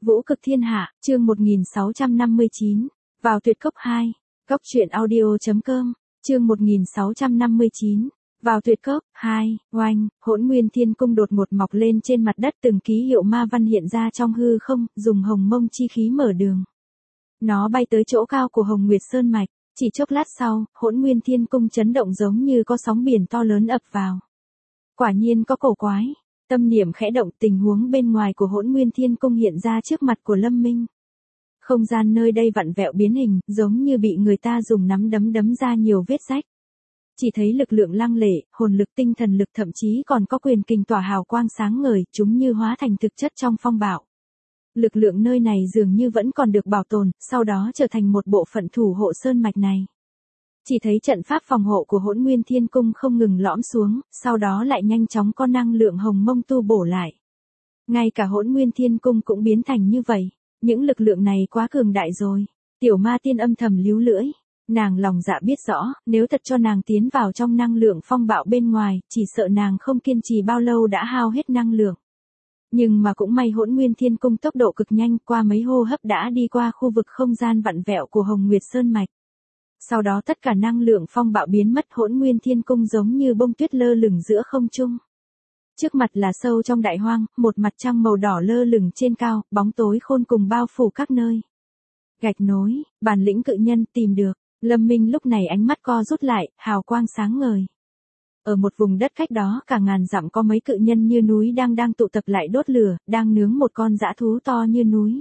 Vũ cực thiên hạ, chương 1659. Vào tuyệt cốc 2. Cốc truyện audio.com, chương 1659. Vào tuyệt cốc 2. Oanh, Hỗn Nguyên Thiên Cung đột ngột mọc lên trên mặt đất, từng ký hiệu ma văn hiện ra trong hư không, dùng hồng mông chi khí mở đường. Nó bay tới chỗ cao của Hồng Nguyệt Sơn mạch, chỉ chốc lát sau, Hỗn Nguyên Thiên Cung chấn động giống như có sóng biển to lớn ập vào. Quả nhiên có cổ quái. Tâm niệm khẽ động, tình huống bên ngoài của Hỗn Nguyên Thiên Cung hiện ra trước mặt của Lâm Minh. Không gian nơi đây vặn vẹo biến hình, giống như bị người ta dùng nắm đấm đấm ra nhiều vết rách. Chỉ thấy lực lượng lăng lệ, hồn lực, tinh thần lực, thậm chí còn có quyền kình tỏa hào quang sáng ngời, chúng như hóa thành thực chất trong phong bạo. Lực lượng nơi này dường như vẫn còn được bảo tồn, sau đó trở thành một bộ phận thủ hộ sơn mạch này. Chỉ thấy trận pháp phòng hộ của Hỗn Nguyên Thiên Cung không ngừng lõm xuống, sau đó lại nhanh chóng có năng lượng hồng mông tu bổ lại. Ngay cả Hỗn Nguyên Thiên Cung cũng biến thành như vậy, những lực lượng này quá cường đại rồi. Tiểu Ma Tiên âm thầm líu lưỡi, nàng lòng dạ biết rõ, nếu thật cho nàng tiến vào trong năng lượng phong bạo bên ngoài, chỉ sợ nàng không kiên trì bao lâu đã hao hết năng lượng. Nhưng mà cũng may Hỗn Nguyên Thiên Cung tốc độ cực nhanh, qua mấy hô hấp đã đi qua khu vực không gian vặn vẹo của Hồng Nguyệt Sơn mạch. Sau đó tất cả năng lượng phong bạo biến mất, Hỗn Nguyên Thiên Cung giống như bông tuyết lơ lửng giữa không trung. Trước mặt là sâu trong đại hoang, một mặt trăng màu đỏ lơ lửng trên cao, bóng tối khôn cùng bao phủ các nơi. Gạch nối, bản lĩnh cự nhân tìm được. Lâm Minh lúc này ánh mắt co rút lại, hào quang sáng ngời. Ở một vùng đất cách đó cả ngàn dặm có mấy cự nhân như núi đang tụ tập lại đốt lửa, đang nướng một con dã thú to như núi.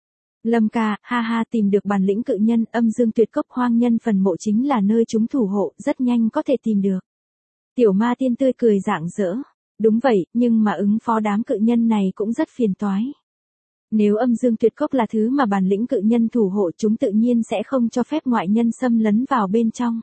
Lâm ca, ha ha, tìm được bản lĩnh cự nhân, âm dương tuyệt cốc hoang nhân phần mộ chính là nơi chúng thủ hộ, rất nhanh có thể tìm được. Tiểu Ma Tiên tươi cười rạng rỡ. Đúng vậy, nhưng mà ứng phó đám cự nhân này cũng rất phiền toái. Nếu âm dương tuyệt cốc là thứ mà bản lĩnh cự nhân thủ hộ, chúng tự nhiên sẽ không cho phép ngoại nhân xâm lấn vào bên trong.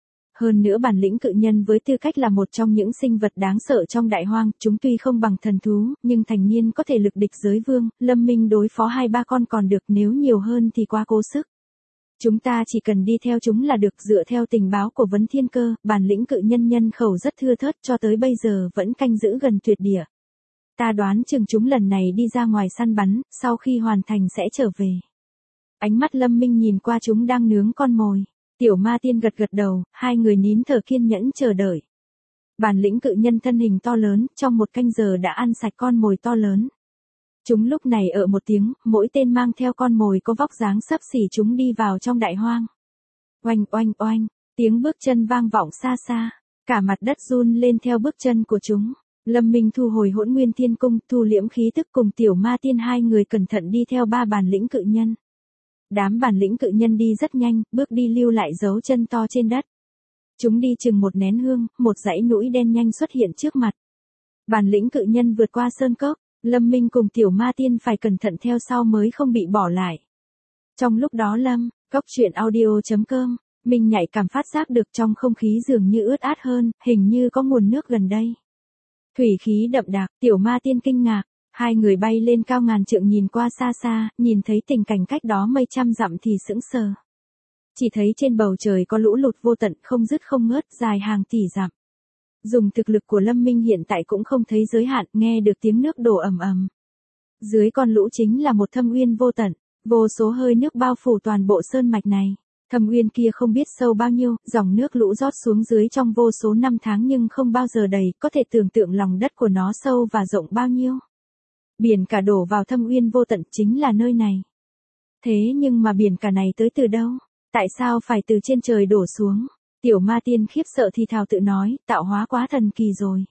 Hơn nữa bản lĩnh cự nhân với tư cách là một trong những sinh vật đáng sợ trong đại hoang, chúng tuy không bằng thần thú, nhưng thành niên có thể lực địch giới vương, Lâm Minh đối phó 2-3 con còn được, nếu nhiều hơn thì quá cố sức. Chúng ta chỉ cần đi theo chúng là được. Dựa theo tình báo của Vấn Thiên Cơ, bản lĩnh cự nhân nhân khẩu rất thưa thớt, cho tới bây giờ vẫn canh giữ gần tuyệt địa. Ta đoán chừng chúng lần này đi ra ngoài săn bắn, sau khi hoàn thành sẽ trở về. Ánh mắt Lâm Minh nhìn qua chúng đang nướng con mồi. Tiểu Ma Tiên gật gật đầu, hai người nín thở kiên nhẫn chờ đợi. Bản lĩnh cự nhân thân hình to lớn, trong một canh giờ đã ăn sạch con mồi to lớn. Chúng lúc này ở một tiếng, mỗi tên mang theo con mồi có vóc dáng xấp xỉ, chúng đi vào trong đại hoang. Oanh oanh oanh, tiếng bước chân vang vọng xa xa, cả mặt đất run lên theo bước chân của chúng. Lâm Minh thu hồi Hỗn Nguyên Thiên Cung, thu liễm khí tức, cùng Tiểu Ma Tiên hai người cẩn thận đi theo 3 bản lĩnh cự nhân. Đám bản lĩnh cự nhân đi rất nhanh, bước đi lưu lại dấu chân to trên đất. Chúng đi chừng một nén hương, một dãy núi đen nhanh xuất hiện trước mặt. Bản lĩnh cự nhân vượt qua sơn cốc, Lâm Minh cùng Tiểu Ma Tiên phải cẩn thận theo sau mới không bị bỏ lại. Trong lúc đó Cốc truyện audio.com, mình nhạy cảm phát giác được trong không khí dường như ướt át hơn, hình như có nguồn nước gần đây. Thủy khí đậm đặc, Tiểu Ma Tiên kinh ngạc, hai người bay lên cao ngàn trượng nhìn qua xa xa, nhìn thấy tình cảnh cách đó mấy trăm dặm thì sững sờ. Chỉ thấy trên bầu trời có lũ lụt vô tận không dứt không ngớt, dài hàng tỷ dặm. Dùng thực lực của Lâm Minh hiện tại cũng không thấy giới hạn, nghe được tiếng nước đổ ầm ầm. Dưới con lũ chính là một thâm uyên vô tận, vô số hơi nước bao phủ toàn bộ sơn mạch này. Thâm uyên kia không biết sâu bao nhiêu, dòng nước lũ rót xuống dưới trong vô số năm tháng nhưng không bao giờ đầy, có thể tưởng tượng lòng đất của nó sâu và rộng bao nhiêu. Biển cả đổ vào thâm uyên vô tận chính là nơi này. Thế nhưng mà biển cả này tới từ đâu? Tại sao phải từ trên trời đổ xuống? Tiểu Ma Tiên khiếp sợ thì thào tự nói, tạo hóa quá thần kỳ rồi.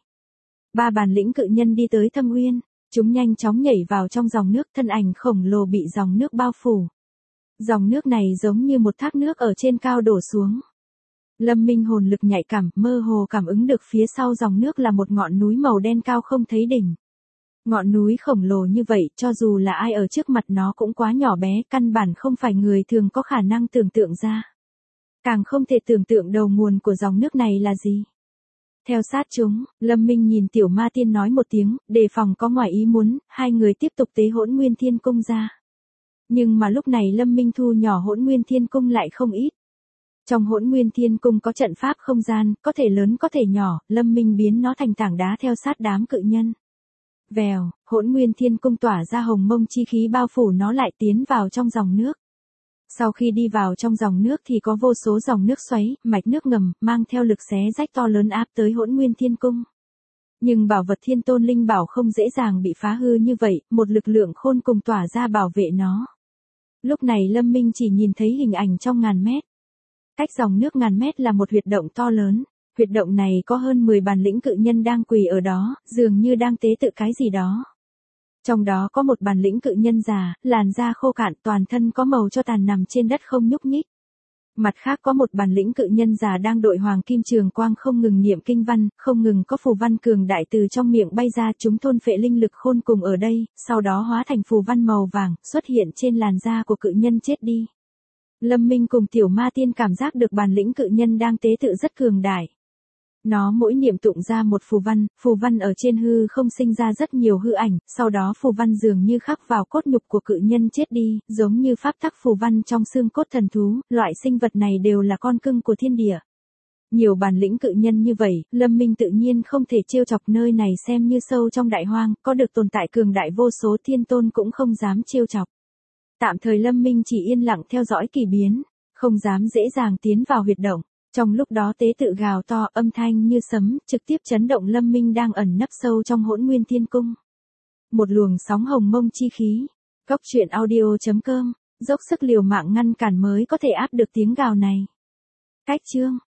3 bản lĩnh cự nhân đi tới thâm uyên, chúng nhanh chóng nhảy vào trong dòng nước, thân ảnh khổng lồ bị dòng nước bao phủ. Dòng nước này giống như một thác nước ở trên cao đổ xuống. Lâm Minh hồn lực nhạy cảm, mơ hồ cảm ứng được phía sau dòng nước là một ngọn núi màu đen cao không thấy đỉnh. Ngọn núi khổng lồ như vậy, cho dù là ai ở trước mặt nó cũng quá nhỏ bé, căn bản không phải người thường có khả năng tưởng tượng ra. Càng không thể tưởng tượng đầu nguồn của dòng nước này là gì. Theo sát chúng, Lâm Minh nhìn Tiểu Ma Tiên nói một tiếng, đề phòng có ngoài ý muốn, hai người tiếp tục tế Hỗn Nguyên Thiên Cung ra. Nhưng mà lúc này Lâm Minh thu nhỏ Hỗn Nguyên Thiên Cung lại không ít. Trong Hỗn Nguyên Thiên Cung có trận pháp không gian, có thể lớn có thể nhỏ, Lâm Minh biến nó thành tảng đá theo sát đám cự nhân. Vèo, Hỗn Nguyên Thiên Cung tỏa ra hồng mông chi khí bao phủ nó lại tiến vào trong dòng nước. Sau khi đi vào trong dòng nước thì có vô số dòng nước xoáy, mạch nước ngầm, mang theo lực xé rách to lớn áp tới Hỗn Nguyên Thiên Cung. Nhưng bảo vật Thiên Tôn Linh Bảo không dễ dàng bị phá hư như vậy, một lực lượng khôn cùng tỏa ra bảo vệ nó. Lúc này Lâm Minh chỉ nhìn thấy hình ảnh trong ngàn mét. Cách dòng nước ngàn mét là một huyệt động to lớn. Huyệt động này có hơn 10 bản lĩnh cự nhân đang quỳ ở đó, dường như đang tế tự cái gì đó. Trong đó có một bản lĩnh cự nhân già, làn da khô cạn, toàn thân có màu cho tàn nằm trên đất không nhúc nhích. Mặt khác có một bản lĩnh cự nhân già đang đội hoàng kim trường quang không ngừng niệm kinh văn, không ngừng có phù văn cường đại từ trong miệng bay ra, chúng thôn phệ linh lực khôn cùng ở đây, sau đó hóa thành phù văn màu vàng, xuất hiện trên làn da của cự nhân chết đi. Lâm Minh cùng Tiểu Ma Tiên cảm giác được bản lĩnh cự nhân đang tế tự rất cường đại. Nó mỗi niệm tụng ra một phù văn ở trên hư không sinh ra rất nhiều hư ảnh, sau đó phù văn dường như khắc vào cốt nhục của cự nhân chết đi, giống như pháp tắc phù văn trong xương cốt thần thú, loại sinh vật này đều là con cưng của thiên địa. Nhiều bản lĩnh cự nhân như vậy, Lâm Minh tự nhiên không thể trêu chọc, nơi này xem như sâu trong đại hoang, có được tồn tại cường đại vô số thiên tôn cũng không dám trêu chọc. Tạm thời Lâm Minh chỉ yên lặng theo dõi kỳ biến, không dám dễ dàng tiến vào huyệt động. Trong lúc đó tế tự gào to, âm thanh như sấm, trực tiếp chấn động Lâm Minh đang ẩn nấp sâu trong Hỗn Nguyên Thiên Cung. Một luồng sóng hồng mông chi khí. Cốc truyện audio.com, dốc sức liều mạng ngăn cản mới có thể áp được tiếng gào này. Cách chương